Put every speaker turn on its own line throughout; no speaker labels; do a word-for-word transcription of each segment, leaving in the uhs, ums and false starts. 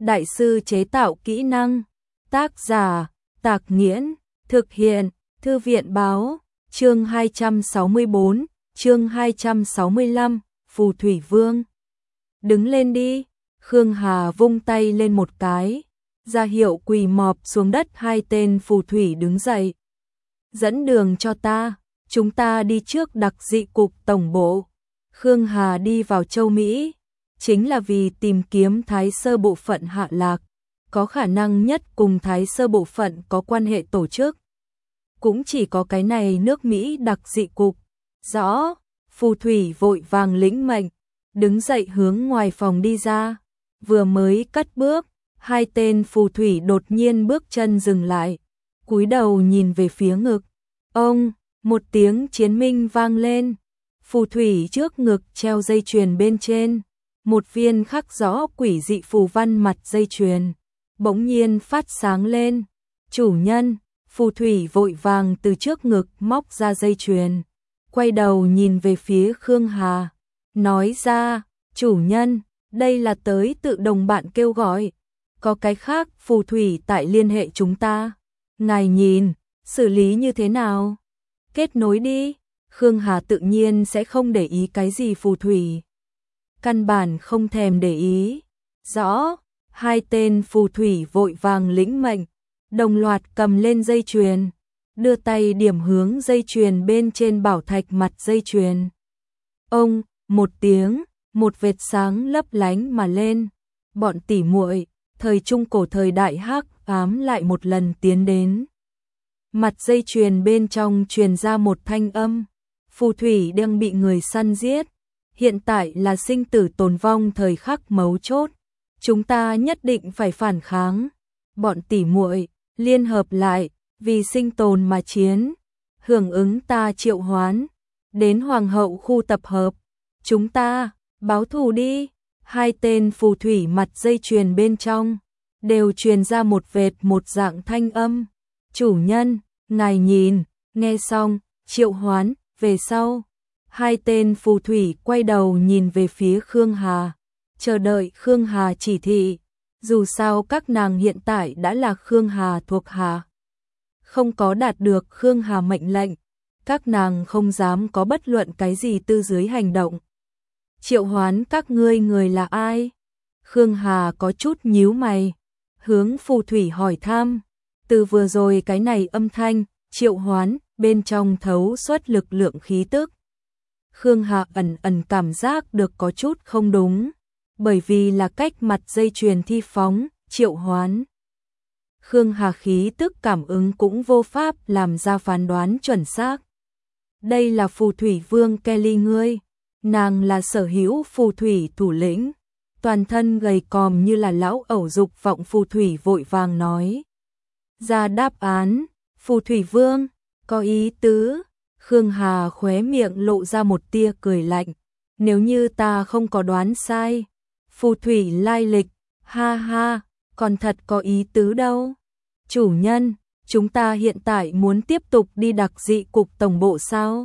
đại sư chế tạo kỹ năng. Tác giả, Tạc Nghiễn, thực hiện, Thư viện báo, chương hai trăm sáu mươi bốn, chương hai trăm sáu mươi lăm, Phù Thủy Vương. Đứng lên đi, Khương Hà vung tay lên một cái, ra hiệu quỳ mọp xuống đất. Hai tên phù thủy đứng dậy. Dẫn đường cho ta, chúng ta đi trước đặc dị cục tổng bộ. Khương Hà đi vào châu Mỹ, chính là vì tìm kiếm Thái Sơ bộ phận hạ lạc, có khả năng nhất cùng Thái Sơ bộ phận có quan hệ tổ chức. Cũng chỉ có cái này nước Mỹ đặc dị cục. Rõ, phù thủy vội vàng lĩnh mệnh, đứng dậy hướng ngoài phòng đi ra. Vừa mới cất bước, hai tên phù thủy đột nhiên bước chân dừng lại, cúi đầu nhìn về phía ngực. Ông, một tiếng chiến minh vang lên. Phù thủy trước ngực treo dây chuyền bên trên, một viên khắc rõ quỷ dị phù văn mặt dây chuyền bỗng nhiên phát sáng lên. Chủ nhân, phù thủy vội vàng từ trước ngực móc ra dây chuyền, quay đầu nhìn về phía Khương Hà, nói ra, chủ nhân, đây là tới tự đồng bạn kêu gọi, có cái khác phù thủy tại liên hệ chúng ta. Ngài nhìn, xử lý như thế nào? Kết nối đi. Khương Hà tự nhiên sẽ không để ý cái gì phù thủy, căn bản không thèm để ý. Rõ, hai tên phù thủy vội vàng lĩnh mệnh, đồng loạt cầm lên dây chuyền, đưa tay điểm hướng dây chuyền bên trên bảo thạch mặt dây chuyền. Ông, một tiếng, một vệt sáng lấp lánh mà lên. Bọn tỉ muội, thời trung cổ thời đại hắc ám lại một lần tiến đến. Mặt dây chuyền bên trong truyền ra một thanh âm. Phù thủy đang bị người săn giết, hiện tại là sinh tử tồn vong thời khắc mấu chốt, chúng ta nhất định phải phản kháng. Bọn tỉ muội liên hợp lại, vì sinh tồn mà chiến, hưởng ứng ta triệu hoán, đến hoàng hậu khu tập hợp, chúng ta báo thù đi. Hai tên phù thủy mặt dây chuyền bên trong đều truyền ra một vệt một dạng thanh âm. Chủ nhân, ngài nhìn. Nghe xong triệu hoán về sau, hai tên phù thủy quay đầu nhìn về phía Khương Hà, chờ đợi Khương Hà chỉ thị. Dù sao các nàng hiện tại đã là Khương Hà thuộc hạ, không có đạt được Khương Hà mệnh lệnh, các nàng không dám có bất luận cái gì tư dưới hành động. Triệu hoán các ngươi người là ai? Khương Hà có chút nhíu mày, hướng phù thủy hỏi thăm. Từ vừa rồi cái này âm thanh triệu hoán bên trong thấu xuất lực lượng khí tức. Khương Hà ẩn ẩn cảm giác được có chút không đúng, bởi vì là cách mặt dây chuyền thi phóng, triệu hoán. Khương Hà khí tức cảm ứng cũng vô pháp làm ra phán đoán chuẩn xác. Đây là phù thủy vương Kelly ngươi, nàng là sở hữu phù thủy thủ lĩnh, toàn thân gầy còm như là lão ẩu dục vọng phù thủy vội vàng nói. Ra đáp án, phù thủy vương, có ý tứ. Khương Hà khóe miệng lộ ra một tia cười lạnh. Nếu như ta không có đoán sai, phù thủy lai lịch, ha ha, còn thật có ý tứ đâu. Chủ nhân, chúng ta hiện tại muốn tiếp tục đi đặc dị cục tổng bộ sao?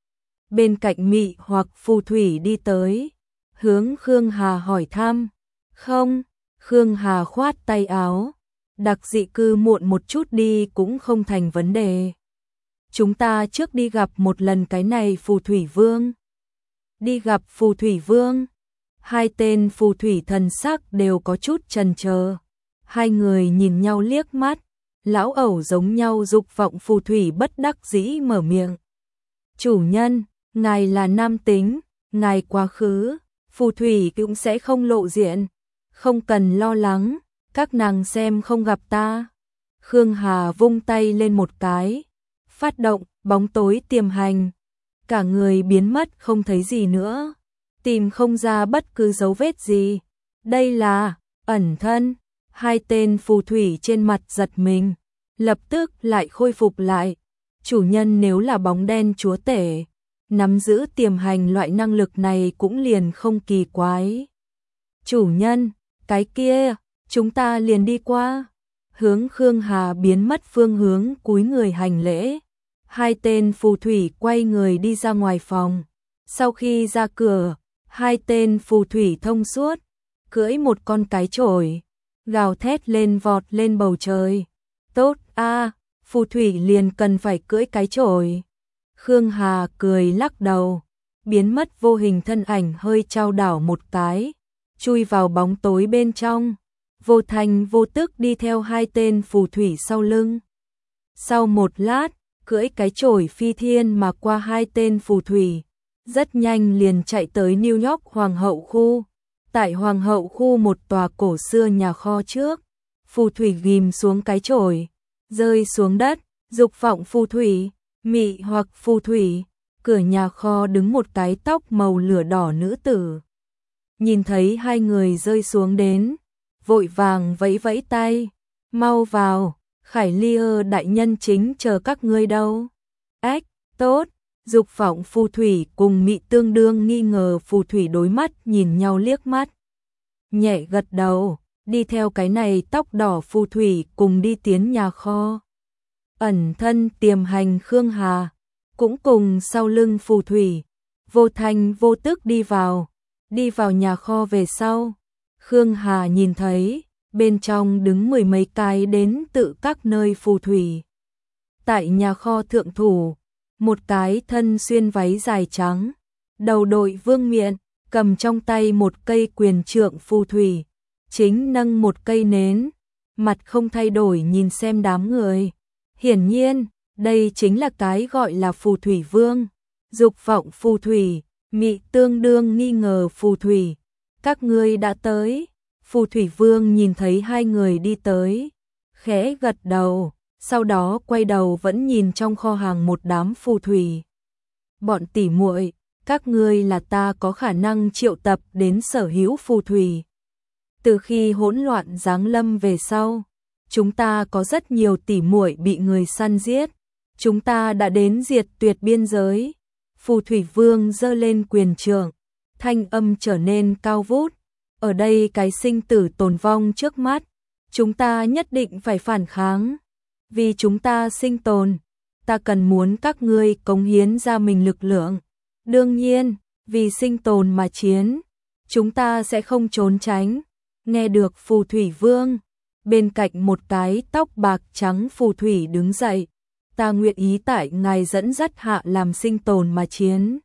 Bên cạnh mị hoặc phù thủy đi tới, hướng Khương Hà hỏi thăm. Không, Khương Hà khoát tay áo. Đặc dị cư muộn một chút đi cũng không thành vấn đề. Chúng ta trước đi gặp một lần cái này phù thủy vương. Đi gặp phù thủy vương. Hai tên phù thủy thần sắc đều có chút chần chờ. Hai người nhìn nhau liếc mắt. Lão ẩu giống nhau dục vọng phù thủy bất đắc dĩ mở miệng. Chủ nhân, ngài là nam tính, ngài quá khứ, phù thủy cũng sẽ không lộ diện. Không cần lo lắng, các nàng xem không gặp ta. Khương Hà vung tay lên một cái, phát động bóng tối tiềm hành, cả người biến mất không thấy gì nữa, tìm không ra bất cứ dấu vết gì. Đây là ẩn thân. Hai tên phù thủy trên mặt giật mình, lập tức lại khôi phục lại. Chủ nhân nếu là bóng đen chúa tể, nắm giữ tiềm hành loại năng lực này cũng liền không kỳ quái. Chủ nhân, cái kia, chúng ta liền đi qua. Hướng Khương Hà biến mất phương hướng cúi người hành lễ. Hai tên phù thủy quay người đi ra ngoài phòng. Sau khi ra cửa, hai tên phù thủy thông suốt, cưỡi một con cái chổi, gào thét lên vọt lên bầu trời. Tốt a, phù thủy liền cần phải cưỡi cái chổi. Khương Hà cười lắc đầu, biến mất vô hình thân ảnh hơi chao đảo một cái, chui vào bóng tối bên trong, vô thành vô tức đi theo hai tên phù thủy sau lưng. Sau một lát, cưỡi cái chổi phi thiên mà qua hai tên phù thủy, rất nhanh liền chạy tới New York Hoàng hậu khu. Tại Hoàng hậu khu một tòa cổ xưa nhà kho trước, phù thủy ghim xuống cái chổi, rơi xuống đất, dục vọng phù thủy, mị hoặc phù thủy, cửa nhà kho đứng một cái tóc màu lửa đỏ nữ tử. Nhìn thấy hai người rơi xuống đến, vội vàng vẫy vẫy tay, mau vào, Khải Ly đại nhân chính chờ các ngươi đâu. Ách, tốt, dục vọng phù thủy cùng mị tương đương nghi ngờ phù thủy đối mắt nhìn nhau liếc mắt. Nhẹ gật đầu, đi theo cái này tóc đỏ phù thủy cùng đi tiến nhà kho. Ẩn thân tiềm hành Khương Hà, cũng cùng sau lưng phù thủy, vô thành vô tức đi vào, đi vào nhà kho về sau. Khương Hà nhìn thấy, bên trong đứng mười mấy cái đến tự các nơi phù thủy. Tại nhà kho thượng thủ, một cái thân xuyên váy dài trắng, đầu đội vương miện, cầm trong tay một cây quyền trượng phù thủy, chính nâng một cây nến, mặt không thay đổi nhìn xem đám người. Hiển nhiên, đây chính là cái gọi là phù thủy vương. Dục vọng phù thủy, mị tương đương nghi ngờ phù thủy. Các ngươi đã tới. Phù thủy vương nhìn thấy hai người đi tới, khẽ gật đầu, sau đó quay đầu vẫn nhìn trong kho hàng một đám phù thủy. Bọn tỉ muội, các ngươi là ta có khả năng triệu tập đến sở hữu phù thủy. Từ khi hỗn loạn giáng lâm về sau, chúng ta có rất nhiều tỉ muội bị người săn giết, chúng ta đã đến diệt tuyệt biên giới. Phù thủy vương giơ lên quyền trượng, thanh âm trở nên cao vút. Ở đây cái sinh tử tồn vong trước mắt, chúng ta nhất định phải phản kháng. Vì chúng ta sinh tồn, ta cần muốn các ngươi cống hiến ra mình lực lượng. Đương nhiên, vì sinh tồn mà chiến, chúng ta sẽ không trốn tránh. Nghe được phù thủy vương, bên cạnh một cái tóc bạc trắng phù thủy đứng dậy. Ta nguyện ý tại ngài dẫn dắt hạ làm sinh tồn mà chiến.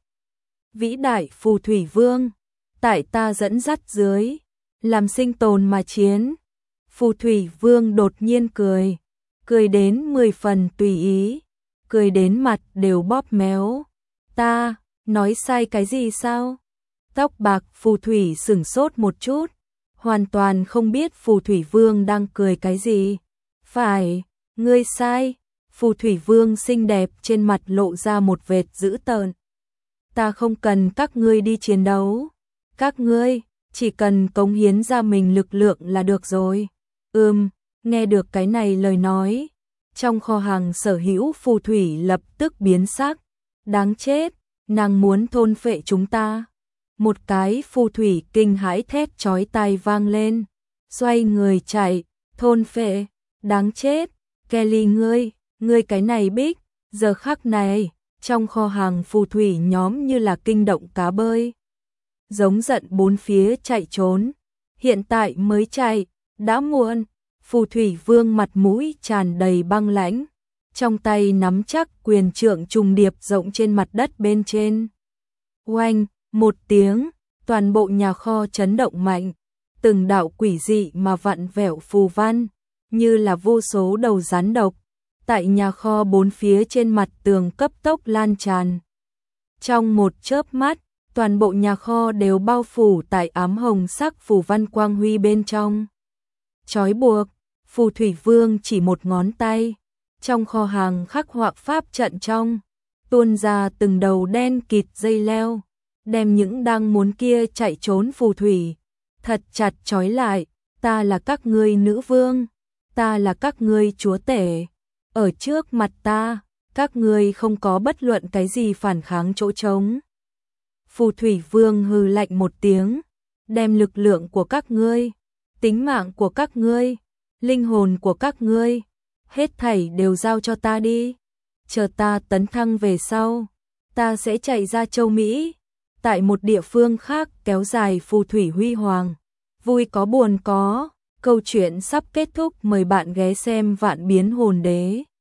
Vĩ đại phù thủy vương, tại ta dẫn dắt dưới, làm sinh tồn mà chiến. Phù thủy vương đột nhiên cười, cười đến mười phần tùy ý, cười đến mặt đều bóp méo. Ta, nói sai cái gì sao? Tóc bạc phù thủy sửng sốt một chút, hoàn toàn không biết phù thủy vương đang cười cái gì. Phải, ngươi sai. Phù thủy vương xinh đẹp trên mặt lộ ra một vệt dữ tợn. Ta không cần các ngươi đi chiến đấu. Các ngươi chỉ cần cống hiến ra mình lực lượng là được rồi. Ừm, nghe được cái này lời nói, trong kho hàng sở hữu phù thủy lập tức biến sắc. Đáng chết, nàng muốn thôn phệ chúng ta. Một cái phù thủy kinh hãi thét chói tai vang lên, xoay người chạy, thôn phệ, đáng chết, Kelly ngươi, ngươi cái này bích. Giờ khắc này, trong kho hàng phù thủy nhóm như là kinh động cá bơi, giống giận bốn phía chạy trốn. Hiện tại mới chạy, đã muộn. Phù thủy vương mặt mũi tràn đầy băng lãnh, trong tay nắm chắc quyền trượng trùng điệp rộng trên mặt đất bên trên. Oanh, một tiếng, toàn bộ nhà kho chấn động mạnh, từng đạo quỷ dị mà vặn vẹo phù văn, như là vô số đầu rắn độc, tại nhà kho bốn phía trên mặt tường cấp tốc lan tràn. Trong một chớp mắt, toàn bộ nhà kho đều bao phủ tại ám hồng sắc phù văn quang huy bên trong. Trói buộc, phù thủy vương chỉ một ngón tay, trong kho hàng khắc họa pháp trận trong, tuôn ra từng đầu đen kịt dây leo, đem những đang muốn kia chạy trốn phù thủy thật chặt trói lại. Ta là các ngươi nữ vương, ta là các ngươi chúa tể. Ở trước mặt ta, các ngươi không có bất luận cái gì phản kháng chỗ trống. Phù thủy vương hừ lạnh một tiếng, đem lực lượng của các ngươi, tính mạng của các ngươi, linh hồn của các ngươi, hết thảy đều giao cho ta đi. Chờ ta tấn thăng về sau, ta sẽ chạy ra châu Mỹ, tại một địa phương khác kéo dài phù thủy huy hoàng. Vui có buồn có, Câu chuyện sắp kết thúc, mời bạn ghé xem Vạn Biến Hồn Đế.